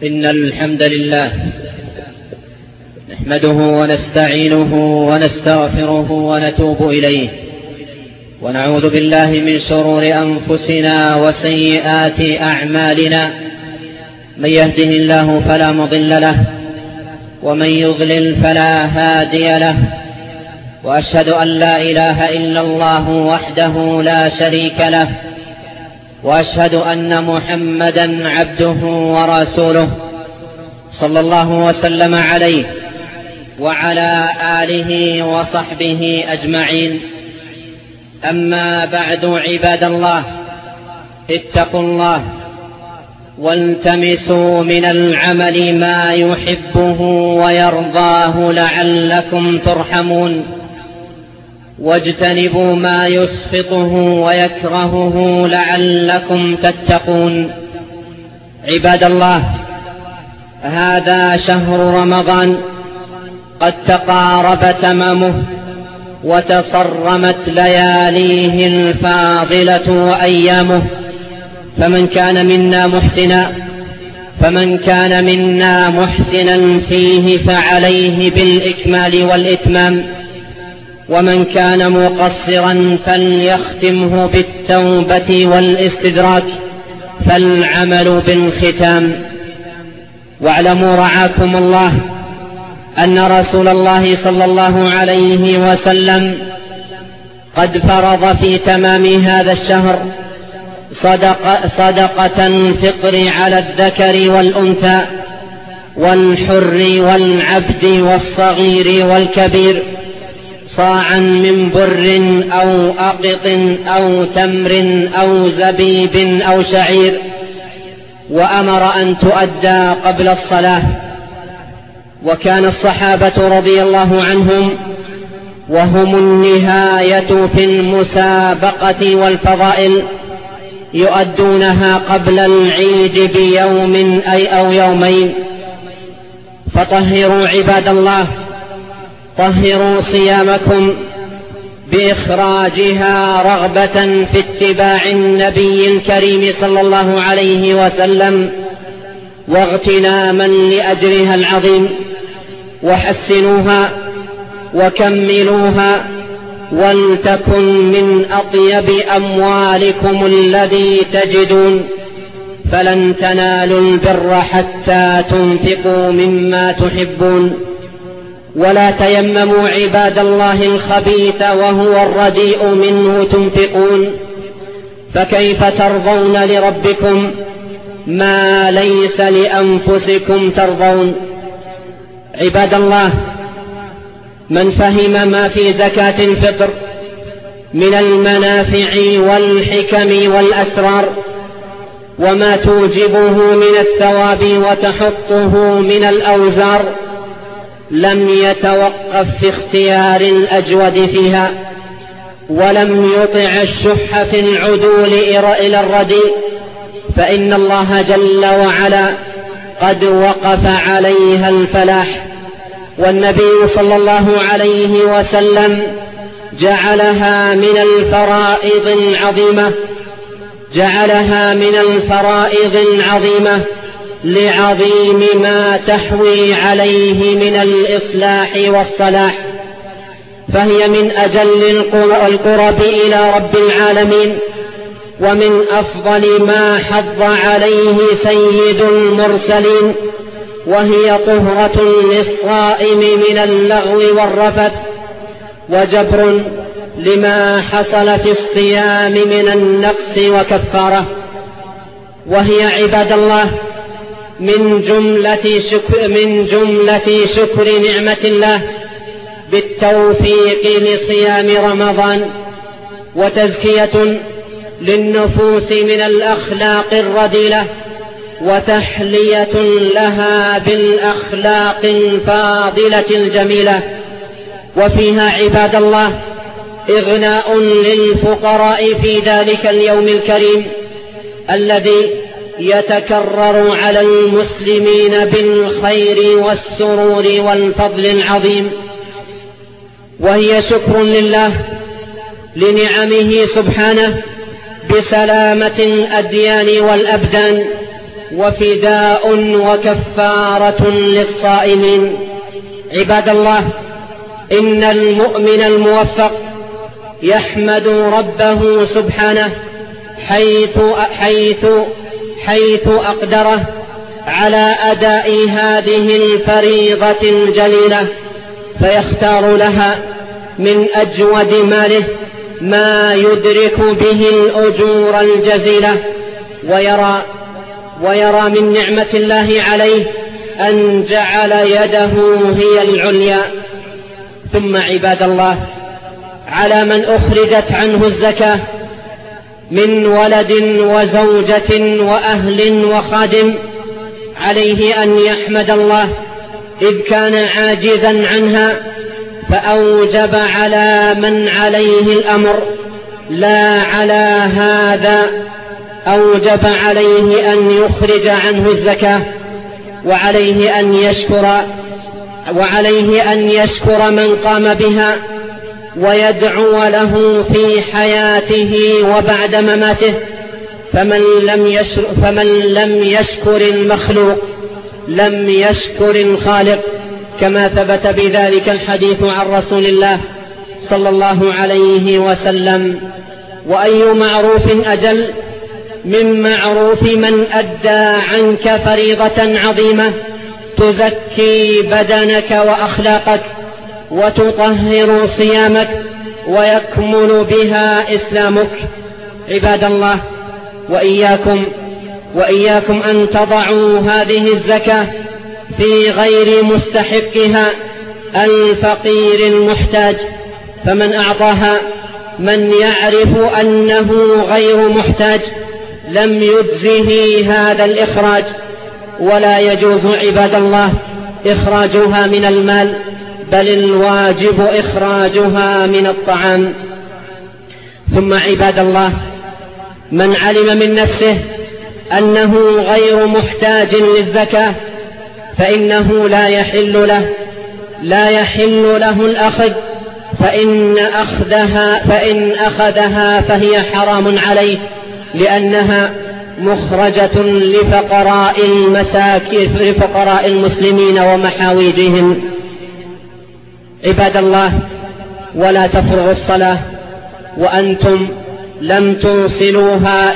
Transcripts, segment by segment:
إن الحمد لله نحمده ونستعينه ونستغفره ونتوب إليه، ونعوذ بالله من شرور أنفسنا وسيئات أعمالنا. من يهده الله فلا مضل له، ومن يضلل فلا هادي له، وأشهد أن لا إله إلا الله وحده لا شريك له، وأشهد أن محمدا عبده ورسوله صلى الله وسلم عليه وعلى آله وصحبه أجمعين. أما بعد، عباد الله، اتقوا الله والتمسوا من العمل ما يحبه ويرضاه لعلكم ترحمون، واجتنبوا ما يسخطه ويكرهه لعلكم تتقون. عباد الله، هذا شهر رمضان قد تقارب تمامه، وتصرمت لياليه الفاضلة وأيامه، فمن كان منا محسنا فيه فعليه بالإكمال والإتمام، ومن كان مقصرا فليختمه بالتوبة والاستدراك، فالعمل بالختام. واعلموا رعاكم الله أن رسول الله صلى الله عليه وسلم قد فرض في تمام هذا الشهر صدقة الفطر على الذكر والأنثى والحر والعبد والصغير والكبير، صاعا من بر أو أقط أو تمر أو زبيب أو شعير، وأمر أن تؤدى قبل الصلاة. وكان الصحابة رضي الله عنهم وهم النهاية في المسابقة والفضائل يؤدونها قبل العيد بيوم أو يومين. فطهروا عباد الله، طهروا صيامكم بإخراجها رغبة في اتباع النبي الكريم صلى الله عليه وسلم، واغتناما لأجرها العظيم. وحسنوها وكملوها، ولتكن من أطيب أموالكم الذي تجدون، فلن تنالوا البر حتى تنفقوا مما تحبون. ولا تيمموا عباد الله الخبيث وهو الرديء منه تنفقون، فكيف ترضون لربكم ما ليس لأنفسكم ترضون. عباد الله، من فهم ما في زكاة الفطر من المنافع والحكم والأسرار، وما توجبه من الثواب وتحطه من الأوزار، لم يتوقف في اختيار الأجود فيها، ولم يطع الشح في العدول إلى الرديء، فإن الله جل وعلا قد وقف عليها الفلاح. والنبي صلى الله عليه وسلم جعلها من الفرائض العظيمة لعظيم ما تحوي عليه من الإصلاح والصلاح، فهي من أجل القرب إلى رب العالمين، ومن أفضل ما حض عليه سيد المرسلين، وهي طهرة للصائم من اللغو والرفث، وجبر لما حصل في الصيام من النقص وكفارة. وهي عباد الله من جملة شكر نعمة الله بالتوفيق لصيام رمضان، وتزكية للنفوس من الأخلاق الرذيلة، وتحلية لها بالأخلاق الفاضلة الجميلة. وفيها عباد الله إغناء للفقراء في ذلك اليوم الكريم الذي يتكرر على المسلمين بالخير والسرور والفضل العظيم. وهي شكر لله لنعمه سبحانه بسلامة الأديان والأبدان وفداء وكفارة للصائمين. عباد الله، إن المؤمن الموفق يحمد ربه سبحانه حيث أقدره على أداء هذه الفريضة الجليلة، فيختار لها من أجود ماله ما يدرك به الأجور الجزيلة، ويرى من نعمة الله عليه أن جعل يده هي العليا. ثم عباد الله، على من أخرجت عنه الزكاة من ولد وزوجة وأهل وخادم عليه أن يحمد الله إذ كان عاجزا عنها، فأوجب على من عليه الأمر لا على هذا، أوجب عليه أن يخرج عنه الزكاة، وعليه أن يشكر من قام بها ويدعو له في حياته وبعد مماته. فمن لم يشكر المخلوق لم يشكر الخالق، كما ثبت بذلك الحديث عن رسول الله صلى الله عليه وسلم. وأي معروف أجل من معروف من أدى عنك فريضة عظيمة تزكي بدنك وأخلاقك وتطهر صيامك ويكمل بها إسلامك. عباد الله، وإياكم أن تضعوا هذه الزكاة في غير مستحقها الفقير المحتاج، فمن أعطاها من يعرف أنه غير محتاج لم يجزه هذا الإخراج، ولا يجوز عباد الله إخراجها من المال، بل الواجب إخراجها من الطعام. ثم عباد الله، من علم من نفسه أنه غير محتاج للزكاة فإنه لا يحل له الأخذ، فإن أخذها فهي حرام عليه، لأنها مخرجة لفقراء المسلمين ومحاويجهم. عباد الله، ولا تفرغوا الصلاة وأنتم لم توصلوها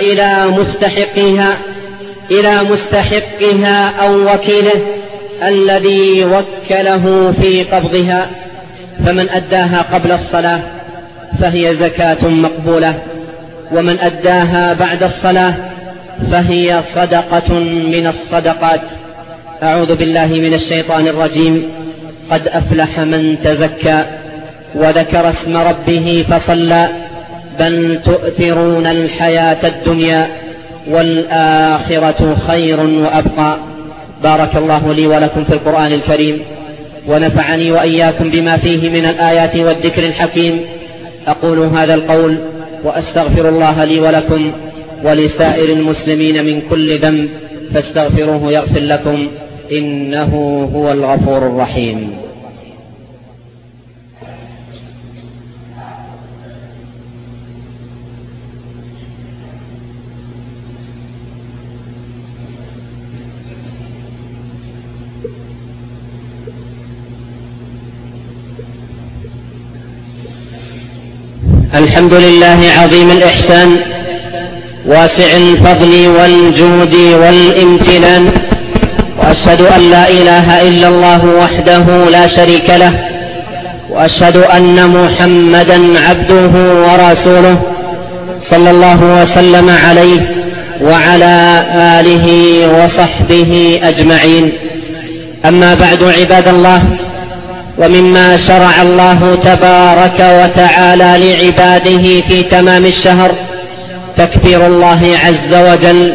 إلى مستحقها أو وكيله الذي وكله في قبضها، فمن أداها قبل الصلاة فهي زكاة مقبولة، ومن أداها بعد الصلاة فهي صدقة من الصدقات. أعوذ بالله من الشيطان الرجيم. قد أفلح من تزكى وذكر اسم ربه فصلى، بل تؤثرون الحياة الدنيا والآخرة خير وأبقى. بارك الله لي ولكم في القرآن الكريم، ونفعني وإياكم بما فيه من الآيات والذكر الحكيم. أقول هذا القول وأستغفر الله لي ولكم ولسائر المسلمين من كل ذنب، فاستغفروه يغفر لكم، إنه هو الغفور الرحيم. الحمد لله عظيم الإحسان واسع الفضل والجود والامتنان، وأشهد أن لا إله إلا الله وحده لا شريك له، وأشهد أن محمدا عبده ورسوله صلى الله وسلم عليه وعلى آله وصحبه أجمعين. أما بعد، عباد الله، ومما شرع الله تبارك وتعالى لعباده في تمام الشهر تكبير الله عز وجل،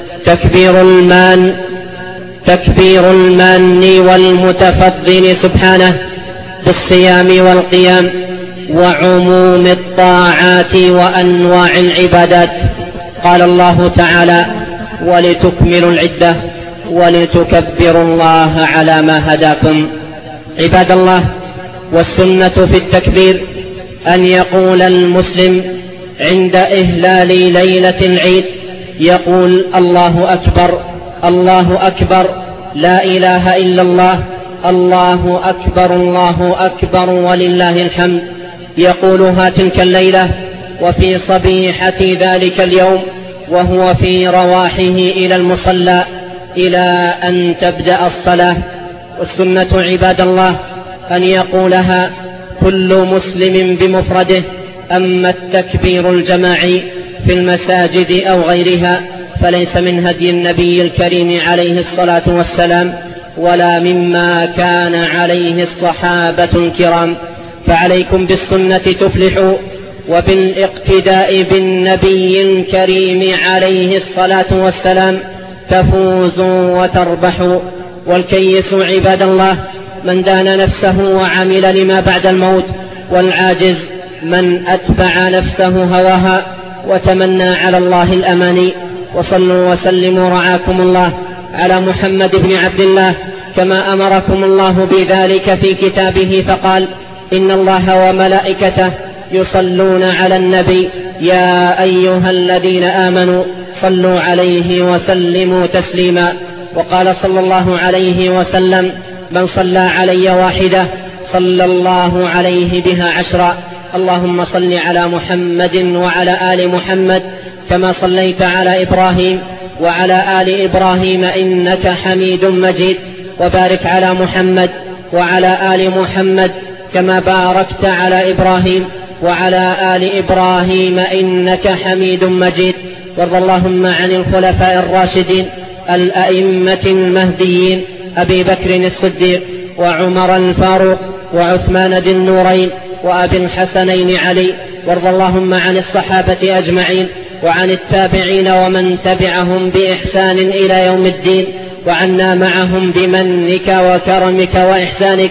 تكبير المان والمتفضل سبحانه بالصيام والقيام وعموم الطاعات وأنواع العبادات. قال الله تعالى: ولتكملوا العدة ولتكبروا الله على ما هداكم. عباد الله، والسنة في التكبير أن يقول المسلم عند إهلال ليلة العيد، يقول: الله أكبر، الله أكبر، لا إله إلا الله، الله أكبر الله أكبر ولله الحمد، يقولها تلك الليلة وفي صبيحة ذلك اليوم وهو في رواحه إلى المصلى إلى أن تبدأ الصلاة. والسنة عباد الله أن يقولها كل مسلم بمفرده، أما التكبير الجماعي في المساجد أو غيرها فليس من هدي النبي الكريم عليه الصلاة والسلام ولا مما كان عليه الصحابة الكرام، فعليكم بالسنة تفلحوا وبالاقتداء بالنبي الكريم عليه الصلاة والسلام تفوزوا وتربحوا. والكيس عباد الله من دان نفسه وعمل لما بعد الموت، والعاجز من أتبع نفسه هواها وتمنى على الله الأماني. وصلوا وسلموا رعاكم الله على محمد بن عبد الله كما أمركم الله بذلك في كتابه، فقال: إن الله وملائكته يصلون على النبي يا أيها الذين آمنوا صلوا عليه وسلموا تسليما. وقال صلى الله عليه وسلم: من صلى علي واحدة صلى الله عليه بها 10. اللهم صل على محمد وعلى آل محمد كما صليت على إبراهيم وعلى آل إبراهيم إنك حميد مجيد، وبارك على محمد وعلى آل محمد كما باركت على إبراهيم وعلى آل إبراهيم إنك حميد مجيد. وارض اللهم عن الخلفاء الراشدين الأئمة المهديين أبي بكر الصديق وعمر الفاروق وعثمان ذي النورين وأبي الحسنين علي. وارض اللهم عن الصحابة أجمعين وعن التابعين ومن تبعهم بإحسان إلى يوم الدين، وعنا معهم بمنك وكرمك وإحسانك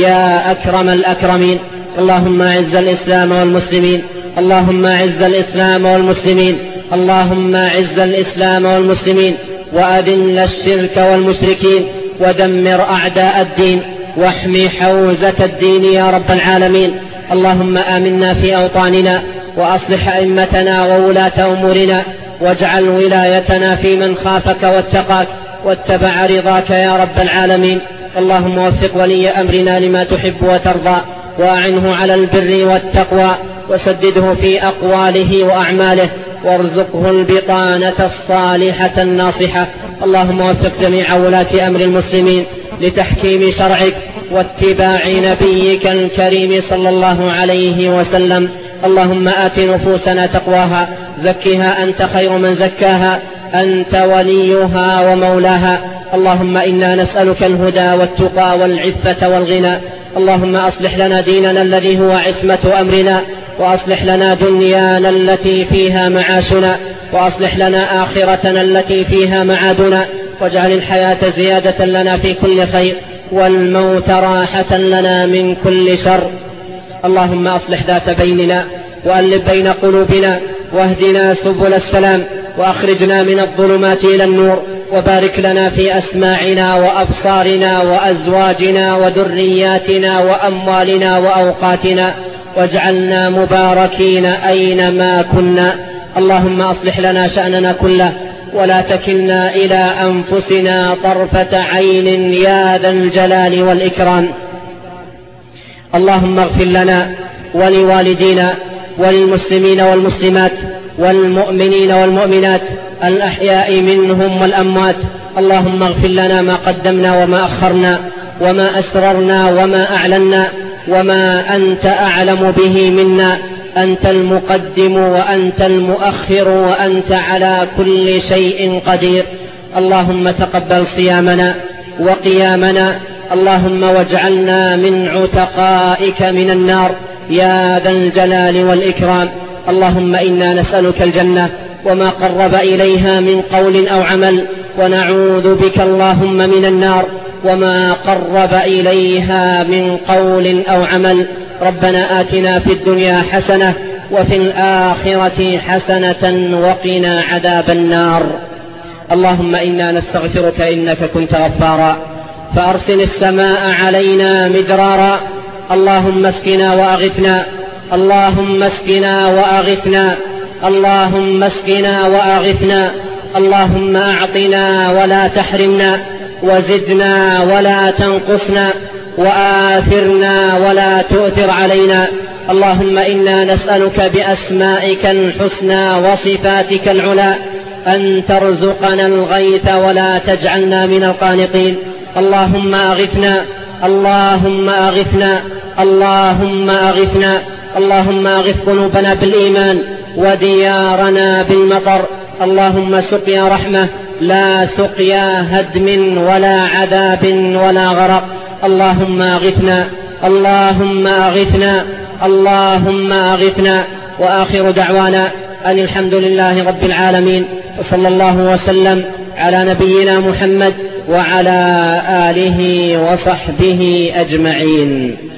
يا أكرم الأكرمين. اللهم أعز الإسلام والمسلمين، اللهم أعز الإسلام والمسلمين، اللهم أعز الإسلام والمسلمين، وأذل الشرك والمشركين، ودمر أعداء الدين، واحمي حوزة الدين يا رب العالمين. اللهم آمنا في أوطاننا، وأصلح أئمتنا وولاة أمورنا، واجعل ولايتنا في من خافك واتقاك واتبع رضاك يا رب العالمين. اللهم وفق ولي أمرنا لما تحب وترضى، وأعنه على البر والتقوى، وسدده في أقواله وأعماله، وارزقه البطانة الصالحة الناصحة. اللهم وفق جميع ولاة أمر المسلمين لتحكيم شرعك واتباع نبيك الكريم صلى الله عليه وسلم. اللهم آت نفوسنا تقواها، زكها أنت خير من زكاها، أنت وليها ومولاها. اللهم إنا نسألك الهدى والتقى والعفة والغنى. اللهم أصلح لنا ديننا الذي هو عصمة أمرنا، وأصلح لنا دنيانا التي فيها معاشنا، وأصلح لنا آخرتنا التي فيها معادنا، واجعل الحياة زيادة لنا في كل خير، والموت راحة لنا من كل شر. اللهم أصلح ذات بيننا، وألف بين قلوبنا، واهدنا سبل السلام، وأخرجنا من الظلمات إلى النور، وبارك لنا في أسماعنا وأبصارنا وأزواجنا وذرياتنا وأموالنا وأوقاتنا، واجعلنا مباركين أينما كنا. اللهم أصلح لنا شأننا كله، ولا تكلنا إلى أنفسنا طرفة عين يا ذا الجلال والإكرام. اللهم اغفر لنا ولوالدينا وللمسلمين والمسلمات والمؤمنين والمؤمنات الأحياء منهم والأموات. اللهم اغفر لنا ما قدمنا وما أخرنا، وما أسررنا وما أعلنا، وما أنت أعلم به منا. أنت المقدم وأنت المؤخر، وأنت على كل شيء قدير. اللهم تقبل صيامنا وقيامنا، اللهم واجعلنا من عتقائك من النار يا ذا الجلال والإكرام. اللهم إنا نسألك الجنة وما قرب إليها من قول أو عمل، ونعوذ بك اللهم من النار وما قرب إليها من قول أو عمل. ربنا آتنا في الدنيا حسنة وفي الآخرة حسنة وقنا عذاب النار. اللهم إنا نستغفرك إنك كنت غفارا، فأرسل السماء علينا مدرارا. اللهم اسقنا وأغثنا، اللهم اسقنا وأغثنا، اللهم اسقنا وأغثنا، اللهم أعطنا ولا تحرمنا، وزدنا ولا تنقصنا، وآثرنا ولا تؤثر علينا. اللهم إنا نسألك بأسمائك الحسنى وصفاتك العلى أن ترزقنا الغيث ولا تجعلنا من القانطين. اللهم أغثنا، اللهم أغثنا، اللهم أغثنا، اللهم أغث قلوبنا بالإيمان وديارنا بالمطر. اللهم سقيا رحمة لا سقيا هدم ولا عذاب ولا غرق. اللهم أغثنا، اللهم أغثنا، اللهم أغثنا. وآخر دعوانا أن الحمد لله رب العالمين، وصلى الله وسلم على نبينا محمد وعلى آله وصحبه أجمعين.